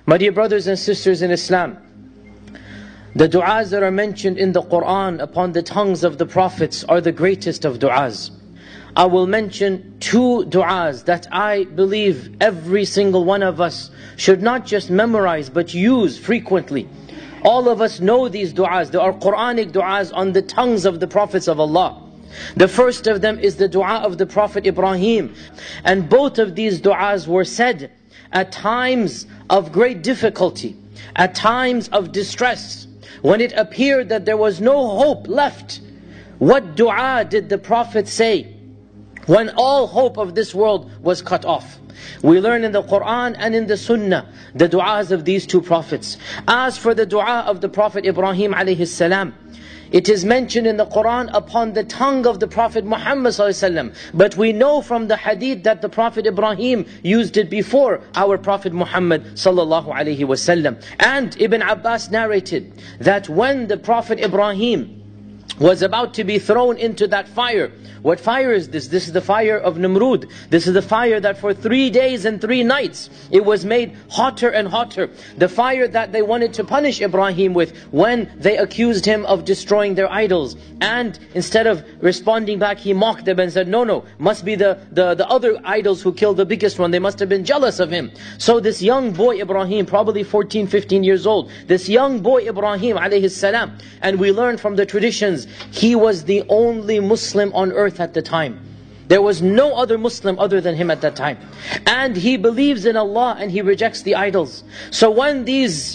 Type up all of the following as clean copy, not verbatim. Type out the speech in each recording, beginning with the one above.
My dear brothers and sisters in Islam, the du'as that are mentioned in the Quran upon the tongues of the prophets are the greatest of du'as. I will mention two du'as that I believe every single one of us should not just memorize but use frequently. All of us know these du'as. There are Quranic du'as on the tongues of the prophets of Allah. The first of them is the du'a of the Prophet Ibrahim. And both of these du'as were said at times of great difficulty, at times of distress, when it appeared that there was no hope left. What du'a did the Prophet say when all hope of this world was cut off? We learn in the Quran and in the Sunnah the du'as of these two prophets. As for the du'a of the Prophet Ibrahim alayhi salam, it is mentioned in the Quran upon the tongue of the Prophet Muhammad ﷺ. But we know from the hadith that the Prophet Ibrahim used it before our Prophet Muhammad ﷺ. And Ibn Abbas narrated that when the Prophet Ibrahim was about to be thrown into that fire. What fire is this? This is the fire of Namrud. This is the fire that for 3 days and 3 nights it was made hotter and hotter. The fire that they wanted to punish Ibrahim with when they accused him of destroying their idols. And instead of responding back, he mocked them and said, no, must be the other idols who killed the biggest one. They must have been jealous of him. So this young boy Ibrahim, probably 14, 15 years old, this young boy Ibrahim alayhi salam, and we learn from the traditions, he was the only Muslim on earth at the time. There was no other Muslim other than him at that time. And he believes in Allah and he rejects the idols. So when these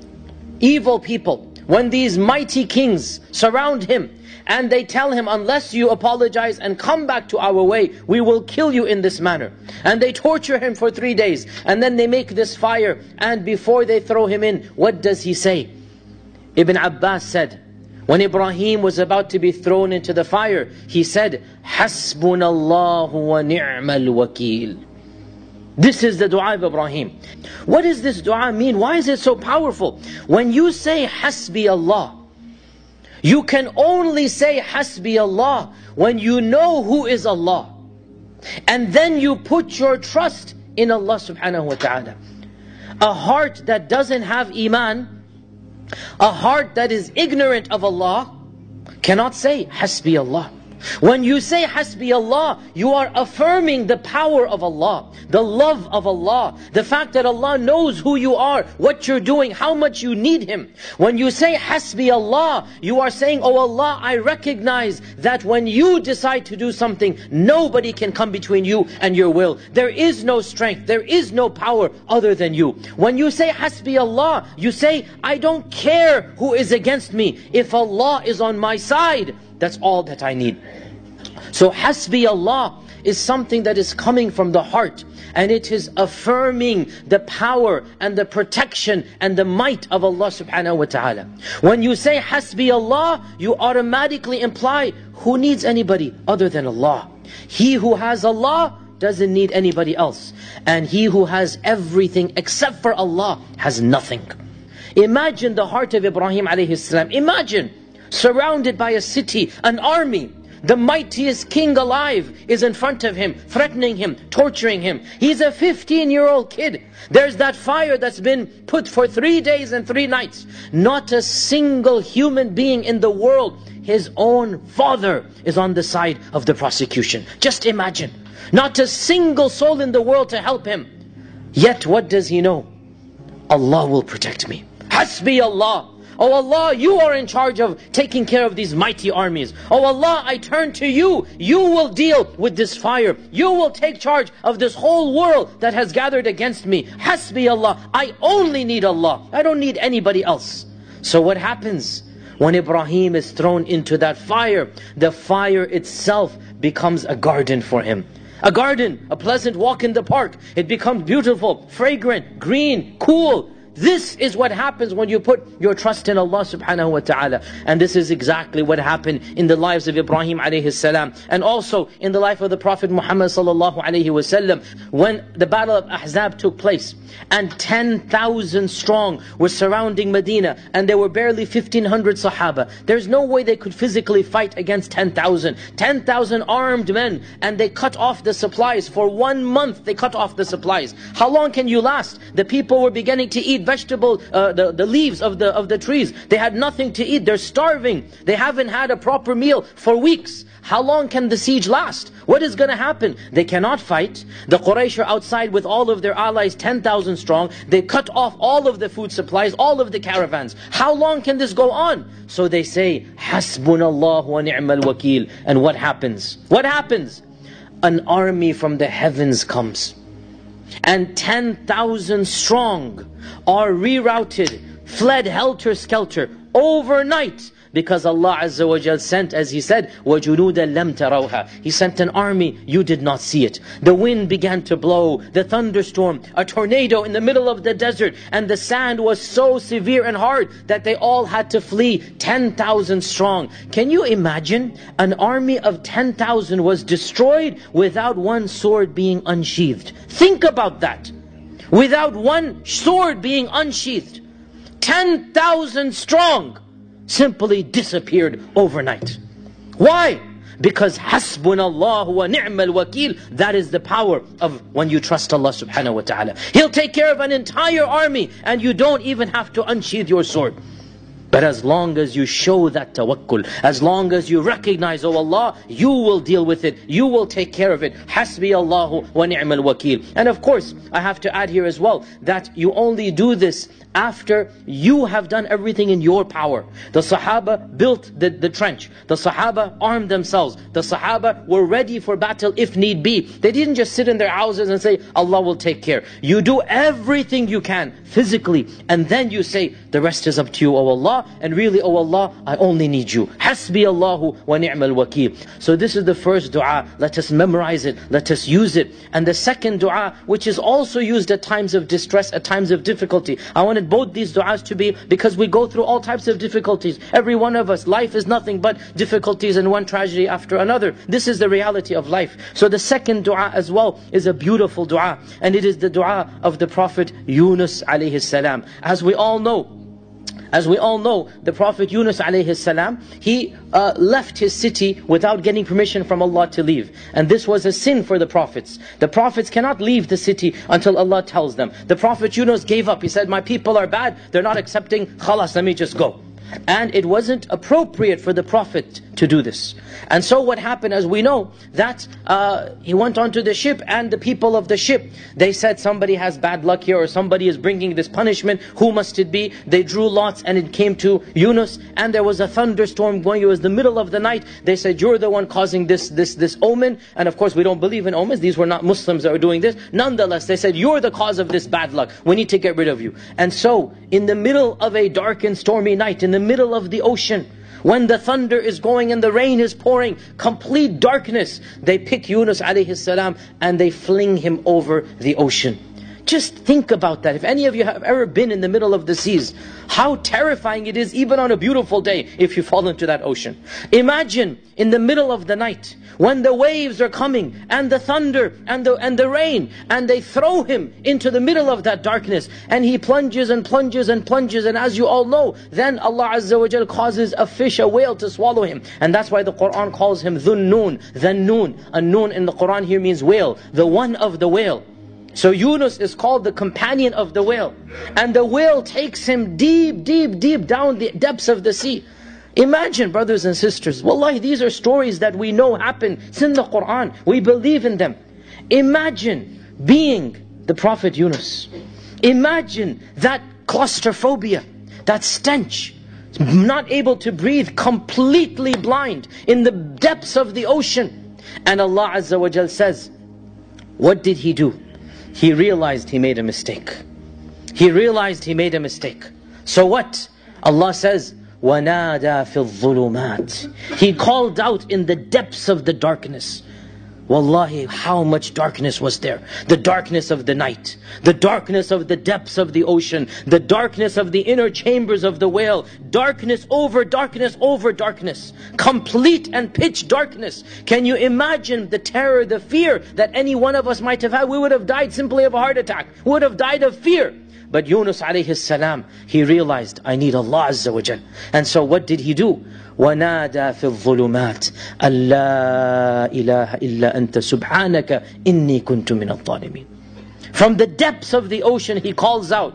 evil people, when these mighty kings surround him, and they tell him, unless you apologize and come back to our way, we will kill you in this manner. And they torture him for 3 days. And then they make this fire. And before they throw him in, what does he say? Ibn Abbas said, when Ibrahim was about to be thrown into the fire, he said, Hasbunallahu wa ni'mal wakeel. This is the dua of Ibrahim. What does this dua mean? Why is it so powerful? When you say Hasbi Allah, you can only say Hasbi Allah when you know who is Allah. And then you put your trust in Allah subhanahu wa ta'ala. A heart that doesn't have iman, a heart that is ignorant of Allah, cannot say Hasbi Allah. When you say Hasbi Allah, you are affirming the power of Allah, the love of Allah, the fact that Allah knows who you are, what you're doing, how much you need Him. When you say Hasbi Allah, you are saying, oh Allah, I recognize that when you decide to do something, nobody can come between you and your will. There is no strength, there is no power other than you. When you say Hasbi Allah, you say, I don't care who is against me. If Allah is on my side, that's all that I need. So Hasbi Allah is something that is coming from the heart. And it is affirming the power and the protection and the might of Allah subhanahu wa ta'ala. When you say Hasbi Allah, you automatically imply, who needs anybody other than Allah? He who has Allah doesn't need anybody else. And he who has everything except for Allah has nothing. Imagine the heart of Ibrahim alayhi salam. Imagine surrounded by a city, an army. The mightiest king alive is in front of him, threatening him, torturing him. He's a 15-year-old kid. There's that fire that's been put for 3 days and 3 nights. Not a single human being in the world, his own father, is on the side of the prosecution. Just imagine. Not a single soul in the world to help him. Yet what does he know? Allah will protect me. Hasbi Allah. Oh Allah, you are in charge of taking care of these mighty armies. Oh Allah, I turn to you. You will deal with this fire. You will take charge of this whole world that has gathered against me. Hasbi Allah. I only need Allah. I don't need anybody else. So what happens? When Ibrahim is thrown into that fire, the fire itself becomes a garden for him. A garden, a pleasant walk in the park. It becomes beautiful, fragrant, green, cool. This is what happens when you put your trust in Allah subhanahu wa ta'ala. And this is exactly what happened in the lives of Ibrahim alayhi salam, and also in the life of the Prophet Muhammad sallallahu alayhi wasallam. When the battle of Ahzab took place, and 10,000 strong were surrounding Medina, and there were barely 1,500 Sahaba. There's no way they could physically fight against 10,000. 10,000 armed men, and they cut off the supplies. For 1 month they cut off the supplies. How long can you last? The people were beginning to eat the leaves of the trees. They had nothing to eat. They're starving. They haven't had a proper meal for weeks. How long can the siege last? What is going to happen? They cannot fight. The Quraysh are outside with all of their allies, 10,000 strong. They cut off all of the food supplies, all of the caravans. How long can this go on? So they say, Hasbunallah wa ni'mal wakil. And what happens? What happens? An army from the heavens comes. And 10,000 strong are rerouted, fled helter-skelter overnight. Because Allah Azza wa Jal sent, as He said, وَجُنُودًا لَمْ تَرَوْهَا. He sent an army, you did not see it. The wind began to blow, the thunderstorm, a tornado in the middle of the desert, and the sand was so severe and hard that they all had to flee, 10,000 strong. Can you imagine? An army of 10,000 was destroyed without one sword being unsheathed. Think about that. Without one sword being unsheathed. 10,000 strong simply disappeared overnight. Why? Because Hasbunallah wa ni'mal wakil. That is the power of when you trust Allah subhanahu wa ta'ala. He'll take care of an entire army and you don't even have to unsheath your sword. But as long as you show that tawakkul, as long as you recognize, oh Allah, you will deal with it, you will take care of it. Hasbi Allahu wa ni'mal wakil. And of course, I have to add here as well, that you only do this after you have done everything in your power. The Sahaba built the trench. The Sahaba armed themselves. The Sahaba were ready for battle if need be. They didn't just sit in their houses and say, Allah will take care. You do everything you can physically, and then you say, the rest is up to you, oh Allah. And really, oh Allah, I only need you. Hasbi Allahu wa ni'mal wakil. So this is the first dua. Let us memorize it. Let us use it. And the second dua, which is also used at times of distress, at times of difficulty. I wanted both these duas to be, because we go through all types of difficulties. Every one of us, life is nothing but difficulties and one tragedy after another. This is the reality of life. So the second dua as well is a beautiful dua. And it is the dua of the Prophet Yunus alayhi salam. As we all know, the Prophet Yunus alayhi salam, he left his city without getting permission from Allah to leave. And this was a sin for the prophets. The prophets cannot leave the city until Allah tells them. The Prophet Yunus gave up. He said, my people are bad, they're not accepting, khalas, let me just go. And it wasn't appropriate for the Prophet to do this. And so what happened, as we know, that he went onto the ship, and the people of the ship, they said, somebody has bad luck here, or somebody is bringing this punishment, who must it be? They drew lots, and it came to Yunus, and there was a thunderstorm going. It was the middle of the night. They said, you're the one causing this omen. And of course we don't believe in omens. These were not Muslims that were doing this. Nonetheless, they said, you're the cause of this bad luck. We need to get rid of you. And so, in the middle of a dark and stormy night, in the middle of the ocean, when the thunder is going and the rain is pouring, complete darkness, they pick Yunus alayhi salam and they fling him over the ocean. Just think about that. If any of you have ever been in the middle of the seas, how terrifying it is even on a beautiful day if you fall into that ocean. Imagine in the middle of the night, when the waves are coming, and the thunder, and the rain, and they throw him into the middle of that darkness, and he plunges and plunges and plunges, and as you all know, then Allah Azza wa Jal causes a fish, a whale to swallow him. And that's why the Qur'an calls him Dhun-Nun, Dhun-Nun. A Nun in the Qur'an here means whale, the one of the whale. So Yunus is called the companion of the whale. And the whale takes him deep, deep, deep down the depths of the sea. Imagine, brothers and sisters, wallahi, these are stories that we know happen. It's in the Qur'an. We believe in them. Imagine being the Prophet Yunus. Imagine that claustrophobia, that stench, not able to breathe, completely blind, in the depths of the ocean. And Allah Azza wa Jal says, what did he do? He realized he made a mistake. He realized he made a mistake. So what? Allah says, وَنَادَى فِي الظُّلُمَاتِ. He called out in the depths of the darkness. Wallahi, how much darkness was there. The darkness of the night, the darkness of the depths of the ocean, the darkness of the inner chambers of the whale, darkness over darkness over darkness, complete and pitch darkness. Can you imagine the terror, the fear that any one of us might have had? We would have died simply of a heart attack. We would have died of fear. But Yunus alayhi salam, he realized, I need Allah Azza wa Jal. And so what did he do? وَنَادَى فِي الظُّلُمَاتِ أَلَّا إِلَهَ إِلَّا أَنْتَ سُبْحَانَكَ إِنِّي كُنْتُ مِنَ الظَّالِمِينَ. From the depths of the ocean he calls out,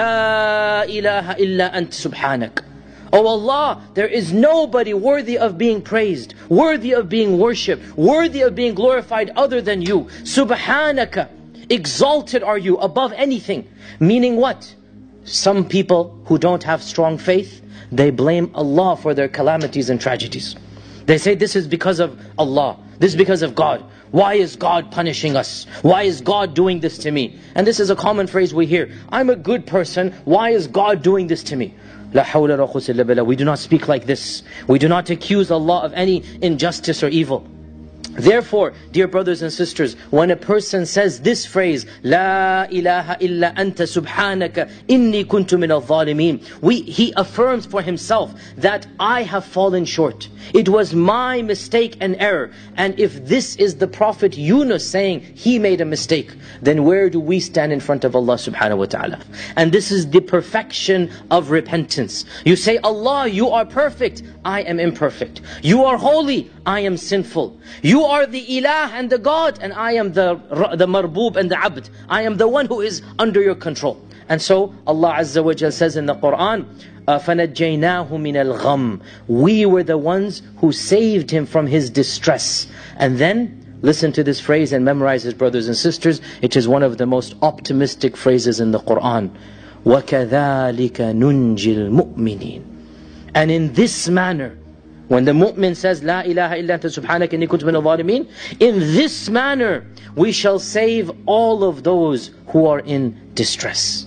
لَا إِلَهَ إِلَّا أَنْتَ سُبْحَانَكَ. Oh Allah, there is nobody worthy of being praised, worthy of being worshipped, worthy of being glorified other than you. Subhanaka, exalted are you above anything. Meaning what? Some people who don't have strong faith, they blame Allah for their calamities and tragedies. They say this is because of Allah, this is because of God. Why is God punishing us? Why is God doing this to me? And this is a common phrase we hear. I'm a good person, why is God doing this to me? La hawla wa quwwata illa billah. We do not speak like this. We do not accuse Allah of any injustice or evil. Therefore, dear brothers and sisters, when a person says this phrase, La ilaha illa anta subhanaka inni kuntu min al-zalimin, he affirms for himself that I have fallen short. It was my mistake and error. And if this is the Prophet Yunus saying he made a mistake, then where do we stand in front of Allah subhanahu wa ta'ala? And this is the perfection of repentance. You say, Allah, you are perfect, I am imperfect. You are holy, I am sinful. You are the ilah and the God, and I am the marboob and the abd. I am the one who is under your control. And so Allah Azza wa Jal says in the Quran, فَنَجَّيْنَاهُ مِنَ الْغَمِّ. We were the ones who saved him from his distress. And then, listen to this phrase and memorize it, brothers and sisters. It is one of the most optimistic phrases in the Quran. وَكَذَلِكَ نُنْجِي الْمُؤْمِنِينَ. And in this manner, when the mu'min says, La ilaha illa anta subhanaka inni kuntu min al-zalimin, in this manner, we shall save all of those who are in distress.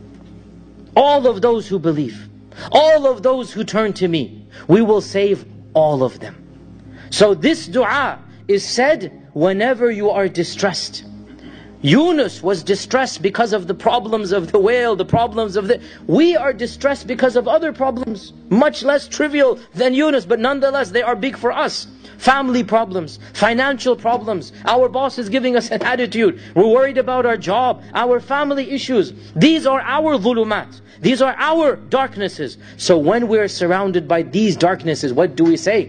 All of those who believe. All of those who turn to me. We will save all of them. So this dua is said whenever you are distressed. Yunus was distressed because of the problems of the whale, the problems of the... We are distressed because of other problems, much less trivial than Yunus, but nonetheless they are big for us. Family problems, financial problems, our boss is giving us an attitude, we're worried about our job, our family issues. These are our dhulumat. These are our darknesses. So when we're surrounded by these darknesses, what do we say?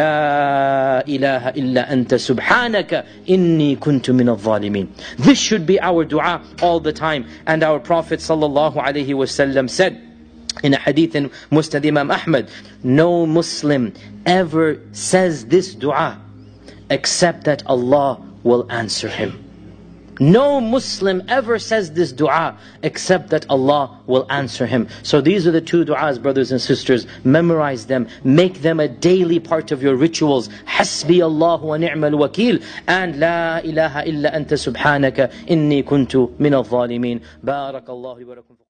La ilaha illa anta subhanaka inni kuntu min al-zalimin. This should be our dua all the time. And our Prophet sallallahu alaihi wasallam said in a hadith in Musnad Imam Ahmad, no Muslim ever says this dua except that Allah will answer him. No Muslim ever says this dua except that Allah will answer him. So these are the two du'as, brothers and sisters. Memorize them. Make them a daily part of your rituals. Hasbi Allah wa ni'mal wakil. And La ilaha illa anta subhanaka inni kuntu min al-zalimin. Barakallahu wa lakum.